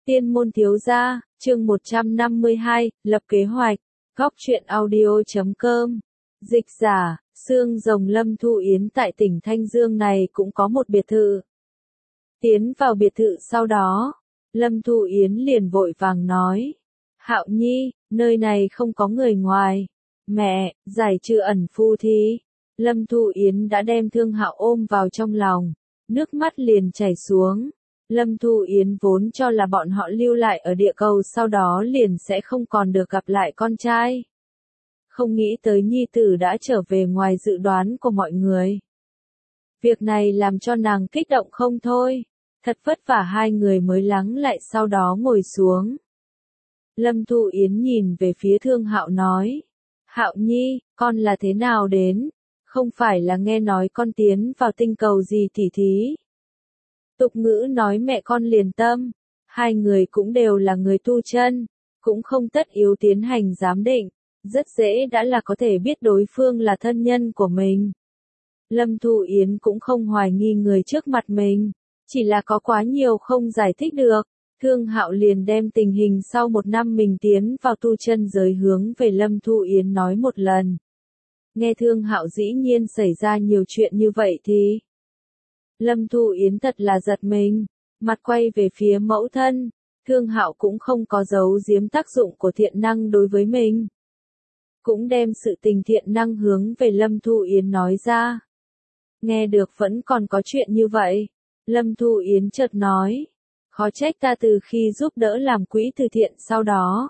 Tiên môn thiếu gia, chương 152, lập kế hoạch, góc truyện audio.com. Dịch giả, xương rồng. Lâm Thu Yến tại tỉnh Thanh Dương này cũng có một biệt thự. Tiến vào biệt thự sau đó, Lâm Thu Yến liền vội vàng nói. Hạo Nhi, nơi này không có người ngoài. Mẹ, giải trừ ẩn phu thí. Lâm Thu Yến đã đem Thương Hạo ôm vào trong lòng, nước mắt liền chảy xuống. Lâm Thu Yến vốn cho là bọn họ lưu lại ở địa cầu sau đó liền sẽ không còn được gặp lại con trai. Không nghĩ tới nhi tử đã trở về ngoài dự đoán của mọi người. Việc này làm cho nàng kích động không thôi. Thật vất vả hai người mới lắng lại sau đó ngồi xuống. Lâm Thu Yến nhìn về phía Thương Hạo nói. Hạo Nhi, con là thế nào đến? Không phải là nghe nói con tiến vào tinh cầu gì tỉ thí. Tục ngữ nói mẹ con liền tâm, hai người cũng đều là người tu chân, cũng không tất yếu tiến hành giám định, rất dễ đã là có thể biết đối phương là thân nhân của mình. Lâm Thu Yến cũng không hoài nghi người trước mặt mình, chỉ là có quá nhiều không giải thích được. Thương Hạo liền đem tình hình sau một năm mình tiến vào tu chân giới hướng về Lâm Thu Yến nói một lần. Nghe Thương Hạo dĩ nhiên xảy ra nhiều chuyện như vậy thì Lâm Thu Yến thật là giật mình, mặt quay về phía mẫu thân. Thương Hạo cũng không có giấu giếm tác dụng của thiện năng đối với mình, cũng đem sự tình thiện năng hướng về Lâm Thu Yến nói ra. Nghe được vẫn còn có chuyện như vậy, Lâm Thu Yến chợt nói, khó trách ta từ khi giúp đỡ làm quỹ từ thiện sau đó,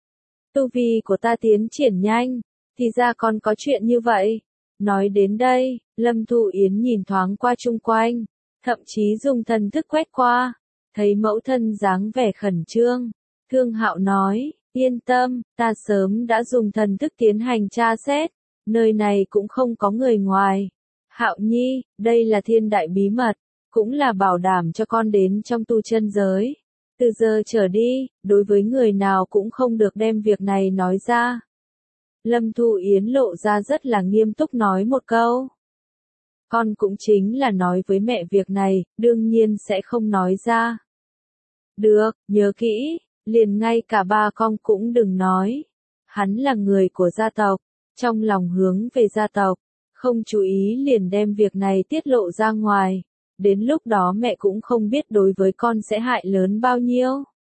tu vi của ta tiến triển nhanh, thì ra còn có chuyện như vậy. Nói đến đây, Lâm Thu Yến nhìn thoáng qua chung quanh, thậm chí dùng thần thức quét qua, thấy mẫu thân dáng vẻ khẩn trương. Thương Hạo nói, yên tâm, ta sớm đã dùng thần thức tiến hành tra xét, nơi này cũng không có người ngoài. Hạo Nhi, đây là thiên đại bí mật, cũng là bảo đảm cho con đến trong tu chân giới. Từ giờ trở đi, đối với người nào cũng không được đem việc này nói ra. Lâm Thu Yến lộ ra rất là nghiêm túc nói một câu. Con cũng chính là nói với mẹ việc này, đương nhiên sẽ không nói ra. Được, nhớ kỹ, liền ngay cả ba con cũng đừng nói. Hắn là người của gia tộc, trong lòng hướng về gia tộc, không chú ý liền đem việc này tiết lộ ra ngoài. Đến lúc đó mẹ cũng không biết đối với con sẽ hại lớn bao nhiêu.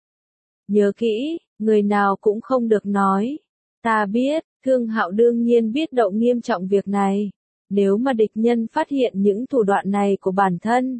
Nhớ kỹ, người nào cũng không được nói. Ta biết. Thương Hạo đương nhiên biết độ nghiêm trọng việc này. Nếu mà địch nhân phát hiện những thủ đoạn này của bản thân,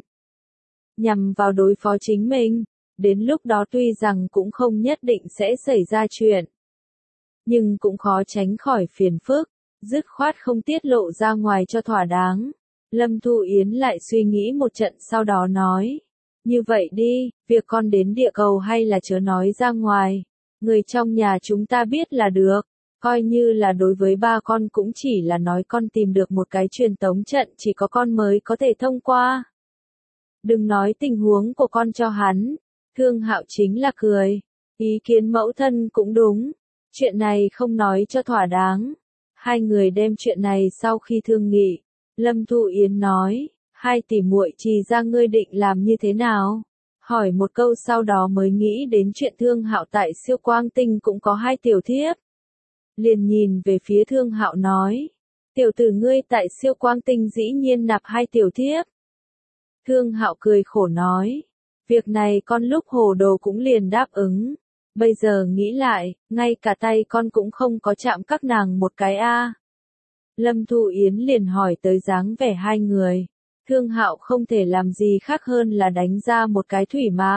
nhằm vào đối phó chính mình, đến lúc đó tuy rằng cũng không nhất định sẽ xảy ra chuyện, nhưng cũng khó tránh khỏi phiền phức, dứt khoát không tiết lộ ra ngoài cho thỏa đáng. Lâm Thu Yến lại suy nghĩ một trận sau đó nói, như vậy đi, việc con đến địa cầu hay là chớ nói ra ngoài, người trong nhà chúng ta biết là được. Coi như là đối với ba con cũng chỉ là nói con tìm được một cái truyền tống trận chỉ có con mới có thể thông qua. Đừng nói tình huống của con cho hắn. Thương Hạo chính là cười. Ý kiến mẫu thân cũng đúng. Chuyện này không nói cho thỏa đáng. Hai người đem chuyện này sau khi thương nghị. Lâm Thu Yến nói, hai tỷ muội Trì ra ngươi định làm như thế nào? Hỏi một câu sau đó mới nghĩ đến chuyện Thương Hạo tại Siêu Quang Tinh cũng có hai tiểu thiếp. Liền nhìn về phía Thương Hạo nói, tiểu tử ngươi tại Siêu Quang Tinh dĩ nhiên nạp hai tiểu thiếp. Thương Hạo cười khổ nói, việc này con lúc hồ đồ cũng liền đáp ứng, bây giờ nghĩ lại, ngay cả tay con cũng không có chạm các nàng một cái a. Lâm Thu Yến liền hỏi tới dáng vẻ hai người, Thương Hạo không thể làm gì khác hơn là đánh ra một cái thủy mạc,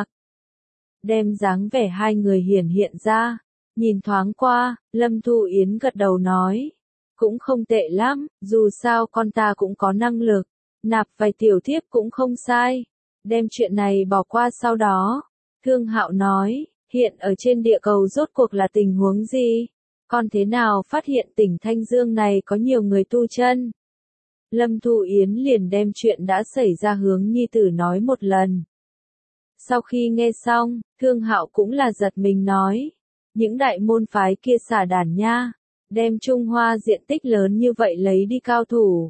đem dáng vẻ hai người hiển hiện ra. Nhìn thoáng qua, Lâm Thu Yến gật đầu nói, cũng không tệ lắm, dù sao con ta cũng có năng lực, nạp vài tiểu thiếp cũng không sai. Đem chuyện này bỏ qua sau đó, Thương Hạo nói, hiện ở trên địa cầu rốt cuộc là tình huống gì? Con thế nào phát hiện tỉnh Thanh Dương này có nhiều người tu chân? Lâm Thu Yến liền đem chuyện đã xảy ra hướng nhi tử nói một lần. Sau khi nghe xong, Thương Hạo cũng là giật mình nói, những đại môn phái kia xả đàn nha, đem Trung Hoa diện tích lớn như vậy lấy đi cao thủ.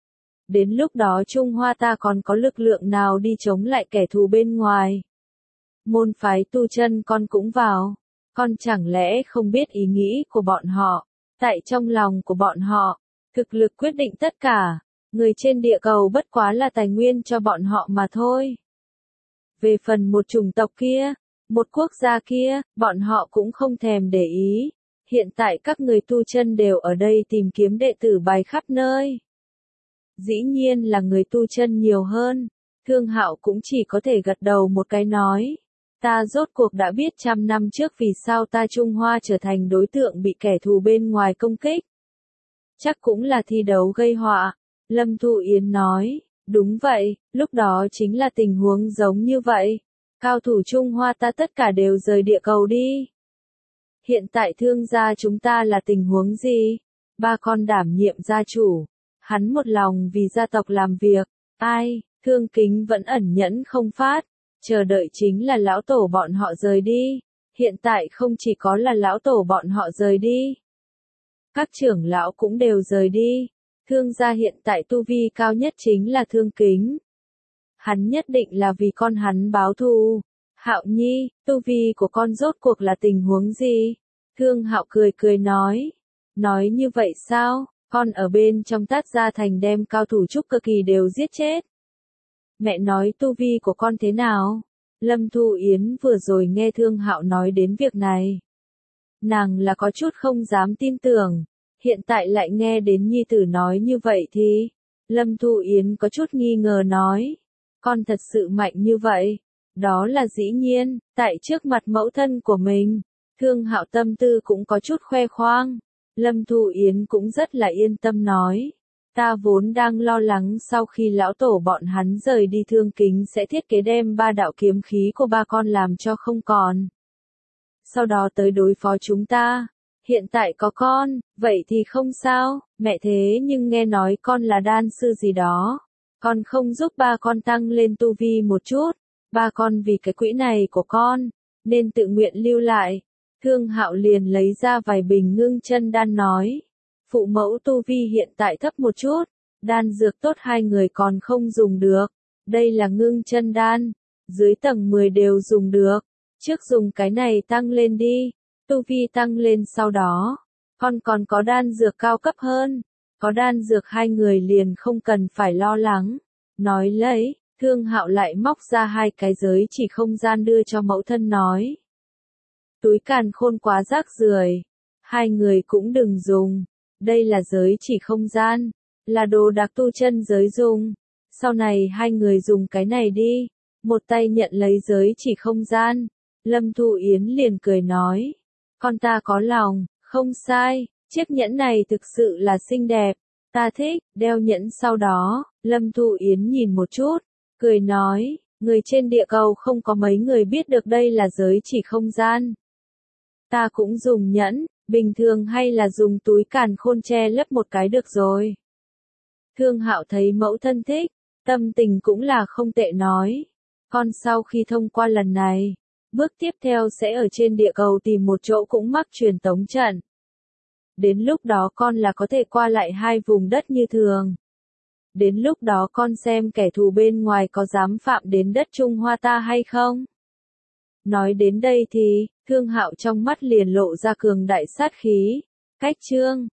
Đến lúc đó Trung Hoa ta còn có lực lượng nào đi chống lại kẻ thù bên ngoài? Môn phái tu chân con cũng vào. Con chẳng lẽ không biết ý nghĩ của bọn họ? Tại trong lòng của bọn họ, thực lực quyết định tất cả. Người trên địa cầu bất quá là tài nguyên cho bọn họ mà thôi. Về phần một chủng tộc kia, một quốc gia kia, bọn họ cũng không thèm để ý. Hiện tại các người tu chân đều ở đây tìm kiếm đệ tử bài khắp nơi. Dĩ nhiên là người tu chân nhiều hơn. Thương Hạo cũng chỉ có thể gật đầu một cái nói. Ta rốt cuộc đã biết 100 năm trước vì sao ta Trung Hoa trở thành đối tượng bị kẻ thù bên ngoài công kích. Chắc cũng là thi đấu gây họa. Lâm Thu Yến nói, đúng vậy, lúc đó chính là tình huống giống như vậy. Cao thủ Trung Hoa ta tất cả đều rời địa cầu đi. Hiện tại Thương gia chúng ta là tình huống gì? Ba con đảm nhiệm gia chủ. Hắn một lòng vì gia tộc làm việc. Ai, Thương Kính vẫn ẩn nhẫn không phát. Chờ đợi chính là lão tổ bọn họ rời đi. Hiện tại không chỉ có là lão tổ bọn họ rời đi. Các trưởng lão cũng đều rời đi. Thương gia hiện tại tu vi cao nhất chính là Thương Kính. Hắn nhất định là vì con hắn báo thù. Hạo Nhi, tu vi của con rốt cuộc là tình huống gì? Thương Hạo cười cười nói. Nói như vậy sao? Con ở bên trong Tát Gia Thành đem cao thủ trúc cơ kỳ đều giết chết. Mẹ nói tu vi của con thế nào? Lâm Thu Yến vừa rồi nghe Thương Hạo nói đến việc này. Nàng là có chút không dám tin tưởng. Hiện tại lại nghe đến nhi tử nói như vậy thì. Lâm Thu Yến có chút nghi ngờ nói. Con thật sự mạnh như vậy. Đó là dĩ nhiên, tại trước mặt mẫu thân của mình. Thương Hạo tâm tư cũng có chút khoe khoang. Lâm Thu Yến cũng rất là yên tâm nói. Ta vốn đang lo lắng sau khi lão tổ bọn hắn rời đi Thương Kính sẽ thiết kế đem 3 đạo kiếm khí của ba con làm cho không còn. Sau đó tới đối phó chúng ta. Hiện tại có con, vậy thì không sao, mẹ thế nhưng nghe nói con là đan sư gì đó. Con không giúp ba con tăng lên tu vi một chút. Ba con vì cái quỹ này của con, nên tự nguyện lưu lại. Thương Hạo liền lấy ra vài bình ngưng chân đan nói. Phụ mẫu tu vi hiện tại thấp một chút, đan dược tốt hai người còn không dùng được. Đây là ngưng chân đan, dưới tầng 10 đều dùng được. Trước dùng cái này tăng lên đi, tu vi tăng lên sau đó. Con còn có đan dược cao cấp hơn, có đan dược hai người liền không cần phải lo lắng. Nói lấy, Thương Hạo lại móc ra 2 cái giới chỉ không gian đưa cho mẫu thân nói. Túi càn khôn quá rác rưởi, hai người cũng đừng dùng. Đây là giới chỉ không gian, là đồ đặc tu chân giới dùng. Sau này hai người dùng cái này đi. Một tay nhận lấy giới chỉ không gian. Lâm Thu Yến liền cười nói. Con ta có lòng, không sai, chiếc nhẫn này thực sự là xinh đẹp. Ta thích, đeo nhẫn sau đó. Lâm Thu Yến nhìn một chút, cười nói, người trên địa cầu không có mấy người biết được đây là giới chỉ không gian. Ta cũng dùng nhẫn, bình thường hay là dùng túi càn khôn che lấp một cái được rồi. Thương Hạo thấy mẫu thân thích, tâm tình cũng là không tệ nói. Con sau khi thông qua lần này, bước tiếp theo sẽ ở trên địa cầu tìm một chỗ cũng mắc truyền tống trận. Đến lúc đó con là có thể qua lại 2 vùng đất như thường. Đến lúc đó con xem kẻ thù bên ngoài có dám phạm đến đất Trung Hoa ta hay không? Nói đến đây thì, Thương Hạo trong mắt liền lộ ra cường đại sát khí. Cách chương